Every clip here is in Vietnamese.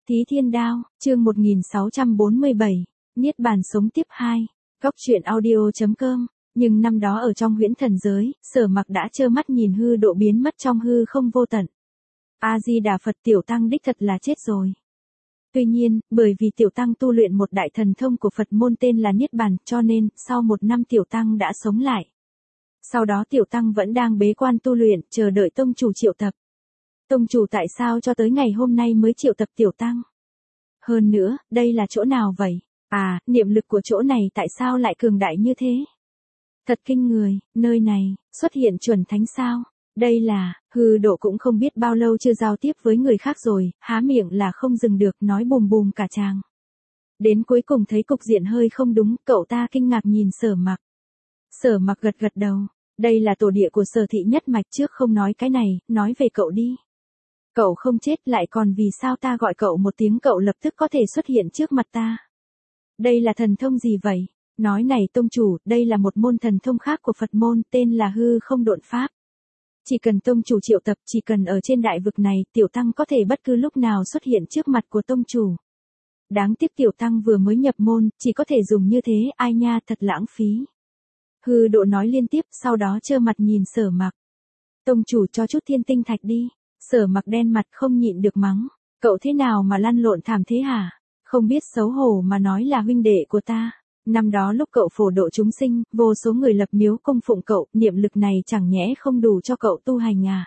Thí Thiên Đao, chương 1647, Niết Bàn sống tiếp 2, Góc truyện audio.com. Nhưng năm đó ở trong huyễn thần giới, Sở Mặc đã trơ mắt nhìn hư độ biến mất trong hư không vô tận. A-di-đà Phật, tiểu tăng đích thật là chết rồi. Tuy nhiên, bởi vì tiểu tăng tu luyện một đại thần thông của Phật môn tên là Niết Bàn, cho nên, sau 1 năm tiểu tăng đã sống lại. Sau đó tiểu tăng vẫn đang bế quan tu luyện, chờ đợi tông chủ triệu tập. Tông chủ tại sao cho tới ngày hôm nay mới triệu tập tiểu tăng? Hơn nữa, đây là chỗ nào vậy? À, niệm lực của chỗ này tại sao lại cường đại như thế? Thật kinh người, nơi này, xuất hiện chuẩn thánh sao? Đây là, hư độ cũng không biết bao lâu chưa giao tiếp với người khác rồi, há miệng là không dừng được, nói bùm bùm cả tràng. Đến cuối cùng thấy cục diện hơi không đúng, cậu ta kinh ngạc nhìn Sở Mặc. Sở Mặc gật gật đầu, đây là tổ địa của Sở thị nhất mạch, trước không nói cái này, nói về cậu đi. Cậu không chết lại còn vì sao ta gọi cậu một tiếng cậu lập tức có thể xuất hiện trước mặt ta? Đây là thần thông gì vậy? Nói này tông chủ, đây là một môn thần thông khác của Phật môn, tên là hư không độn pháp. Chỉ cần tông chủ triệu tập, chỉ cần ở trên đại vực này, tiểu tăng có thể bất cứ lúc nào xuất hiện trước mặt của tông chủ. Đáng tiếc tiểu tăng vừa mới nhập môn, chỉ có thể dùng như thế, ai nha, thật lãng phí. Hư độ nói liên tiếp, sau đó trơ mặt nhìn Sở Mặc. Tông chủ cho chút thiên tinh thạch đi. Sở Mặc đen mặt không nhịn được mắng. Cậu thế nào mà lăn lộn thảm thế hả? Không biết xấu hổ mà nói là huynh đệ của ta. Năm đó lúc cậu phổ độ chúng sinh, vô số người lập miếu cung phụng cậu, niệm lực này chẳng nhẽ không đủ cho cậu tu hành à?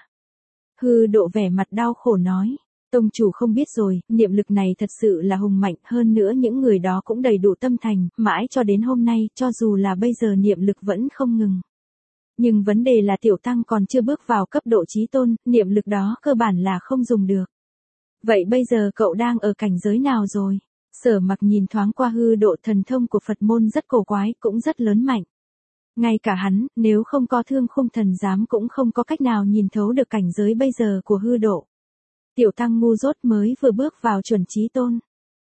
Hư độ vẻ mặt đau khổ nói. Tông chủ không biết rồi, niệm lực này thật sự là hùng mạnh, hơn nữa những người đó cũng đầy đủ tâm thành, mãi cho đến hôm nay, cho dù là bây giờ niệm lực vẫn không ngừng. Nhưng vấn đề là tiểu tăng còn chưa bước vào cấp độ chí tôn, niệm lực đó cơ bản là không dùng được. Vậy bây giờ cậu đang ở cảnh giới nào rồi? Sở Mặc nhìn thoáng qua hư độ, thần thông của Phật môn rất cổ quái, cũng rất lớn mạnh. Ngay cả hắn, nếu không có Thương Khung Thần Giám cũng không có cách nào nhìn thấu được cảnh giới bây giờ của hư độ. Tiểu tăng ngu dốt mới vừa bước vào chuẩn chí tôn.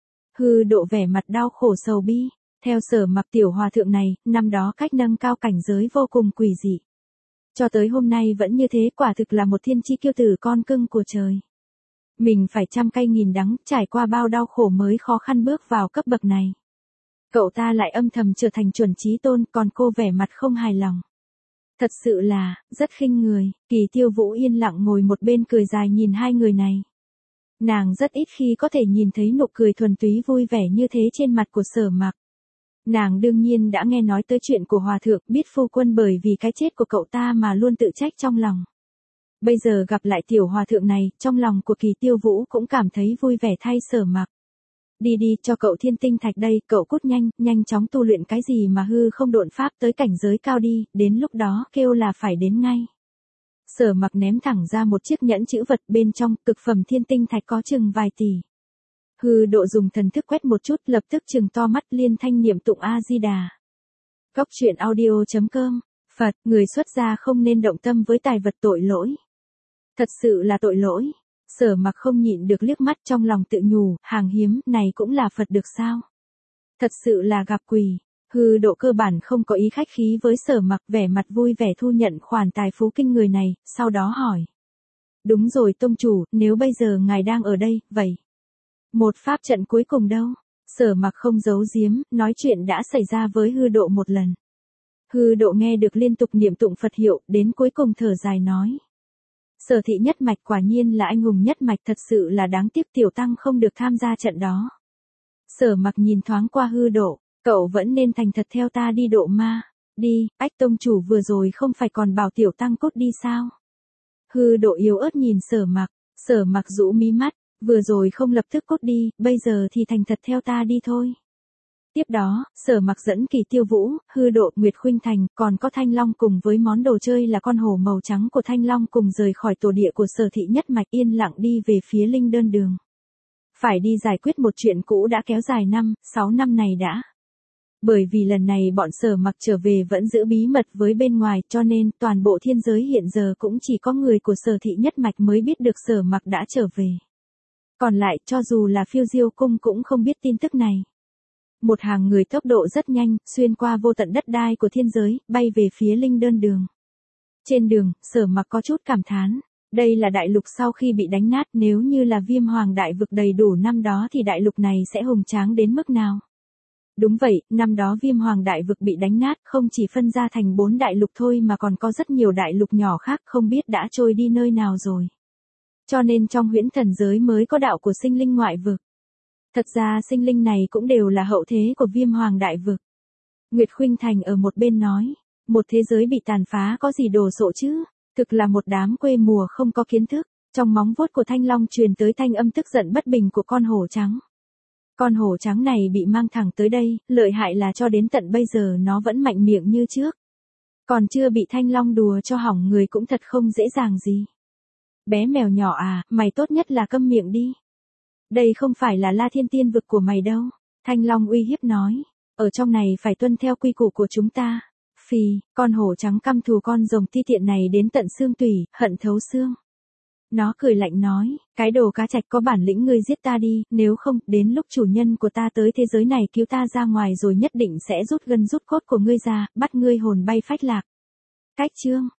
Hư độ vẻ mặt đau khổ sầu bi. Theo Sở Mặc, tiểu hòa thượng này, năm đó cách nâng cao cảnh giới vô cùng quỷ dị. Cho tới hôm nay vẫn như thế, quả thực là một thiên chi kiêu tử con cưng của trời. Mình phải trăm cay nghìn đắng, trải qua bao đau khổ mới khó khăn bước vào cấp bậc này. Cậu ta lại âm thầm trở thành chuẩn chí tôn, còn cô vẻ mặt không hài lòng. Thật sự là, rất khinh người. Kỳ Tiêu Vũ yên lặng ngồi một bên cười dài nhìn hai người này. Nàng rất ít khi có thể nhìn thấy nụ cười thuần túy vui vẻ như thế trên mặt của Sở Mặc. Nàng đương nhiên đã nghe nói tới chuyện của hòa thượng, biết phu quân bởi vì cái chết của cậu ta mà luôn tự trách trong lòng. Bây giờ gặp lại tiểu hòa thượng này, trong lòng của Kỳ Tiêu Vũ cũng cảm thấy vui vẻ thay Sở Mặc. Đi đi, cho cậu thiên tinh thạch đây, cậu cút nhanh, nhanh chóng tu luyện cái gì mà hư không độn pháp tới cảnh giới cao đi, đến lúc đó kêu là phải đến ngay. Sở Mặc ném thẳng ra một chiếc nhẫn chữ vật, bên trong cực phẩm thiên tinh thạch có chừng vài tỷ. Hư độ dùng thần thức quét một chút, lập tức trừng to mắt liên thanh niệm tụng A-di-đà. Góc truyện audio.com. Phật, người xuất gia không nên động tâm với tài vật, tội lỗi. Thật sự là tội lỗi. Sở Mặc không nhịn được liếc mắt, trong lòng tự nhủ, hàng hiếm này cũng là Phật được sao? Thật sự là gặp quỷ. Hư độ cơ bản không có ý khách khí với Sở Mặc, vẻ mặt vui vẻ thu nhận khoản tài phú kinh người này, sau đó hỏi. Đúng rồi tông chủ, nếu bây giờ ngài đang ở đây, vậy một pháp trận cuối cùng đâu? Sở Mặc không giấu giếm, nói chuyện đã xảy ra với hư độ một lần. Hư độ nghe được liên tục niệm tụng Phật hiệu, đến cuối cùng thở dài nói. Sở thị nhất mạch quả nhiên là anh hùng nhất mạch, thật sự là đáng tiếc tiểu tăng không được tham gia trận đó. Sở Mặc nhìn thoáng qua hư độ, cậu vẫn nên thành thật theo ta đi độ ma. Đi, ách tông chủ vừa rồi không phải còn bảo tiểu tăng cút đi sao? Hư độ yếu ớt nhìn Sở Mặc rũ mí mắt, vừa rồi không lập tức cút đi, bây giờ thì thành thật theo ta đi thôi. Tiếp đó, Sở Mặc dẫn Kỳ Tiêu Vũ, hư độ, Nguyệt Khuynh Thành, còn có Thanh Long cùng với món đồ chơi là con hổ màu trắng của Thanh Long cùng rời khỏi tổ địa của Sở thị nhất mạch, yên lặng đi về phía Linh Đơn Đường. Phải đi giải quyết một chuyện cũ đã kéo dài 6 năm này đã. Bởi vì lần này bọn Sở Mặc trở về vẫn giữ bí mật với bên ngoài, cho nên toàn bộ thiên giới hiện giờ cũng chỉ có người của Sở thị nhất mạch mới biết được Sở Mặc đã trở về. Còn lại, cho dù là Phiêu Diêu cung cũng không biết tin tức này. Một hàng người tốc độ rất nhanh, xuyên qua vô tận đất đai của thiên giới, bay về phía Linh Đơn Đường. Trên đường, Sở Mặc có chút cảm thán. Đây là đại lục sau khi bị đánh nát, nếu như là Viêm Hoàng đại vực đầy đủ năm đó thì đại lục này sẽ hùng tráng đến mức nào? Đúng vậy, năm đó Viêm Hoàng đại vực bị đánh nát, không chỉ phân ra thành 4 đại lục thôi mà còn có rất nhiều đại lục nhỏ khác không biết đã trôi đi nơi nào rồi. Cho nên trong huyễn thần giới mới có đạo của sinh linh ngoại vực. Thật ra sinh linh này cũng đều là hậu thế của Viêm Hoàng đại vực. Nguyệt Khuynh Thành ở một bên nói, một thế giới bị tàn phá có gì đồ sộ chứ, thực là một đám quê mùa không có kiến thức. Trong móng vuốt của Thanh Long truyền tới thanh âm tức giận bất bình của con hổ trắng. Con hổ trắng này bị mang thẳng tới đây, lợi hại là cho đến tận bây giờ nó vẫn mạnh miệng như trước. Còn chưa bị Thanh Long đùa cho hỏng người cũng thật không dễ dàng gì. Bé mèo nhỏ à, mày tốt nhất là câm miệng đi. Đây không phải là La Thiên Tiên vực của mày đâu. Thanh Long uy hiếp nói, ở trong này phải tuân theo quy củ của chúng ta. Phì, con hổ trắng căm thù con rồng ti tiện này đến tận xương tủy, hận thấu xương. Nó cười lạnh nói, cái đồ cá trạch có bản lĩnh ngươi giết ta đi, nếu không, đến lúc chủ nhân của ta tới thế giới này cứu ta ra ngoài rồi nhất định sẽ rút gân rút cốt của ngươi ra, bắt ngươi hồn bay phách lạc. Cách chương